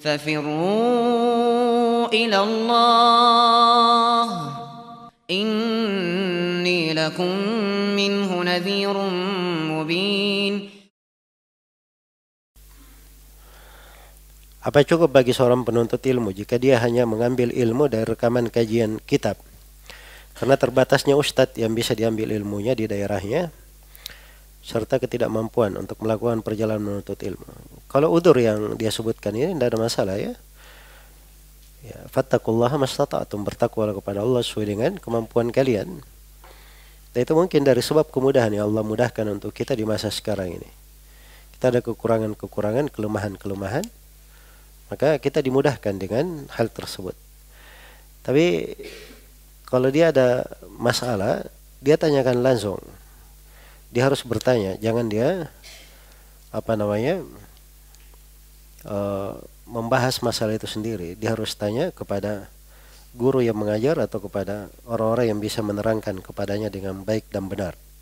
ففروا إلى الله إني لكم منه نذير مبين. Apa cukup bagi seorang penuntut ilmu jika dia hanya mengambil ilmu dari rekaman kajian kitab? Karena terbatasnya ustadz yang bisa diambil ilmunya di daerahnya, serta ketidakmampuan untuk melakukan perjalanan menuntut ilmu. Kalau udzur yang dia sebutkan ini tidak ada masalah ya. Ya, fattaqullaha mastata'tum, bertakwalah kepada Allah sesuai dengan kemampuan kalian. Dan itu mungkin dari sebab kemudahan yang Allah mudahkan untuk kita di masa sekarang ini. Kita ada kekurangan-kekurangan, kelemahan-kelemahan, maka kita dimudahkan dengan hal tersebut. Tapi kalau dia ada masalah, dia tanyakan langsung. Dia harus bertanya, jangan dia membahas masalah itu sendiri. Dia harus tanya kepada guru yang mengajar atau kepada orang-orang yang bisa menerangkan kepadanya dengan baik dan benar.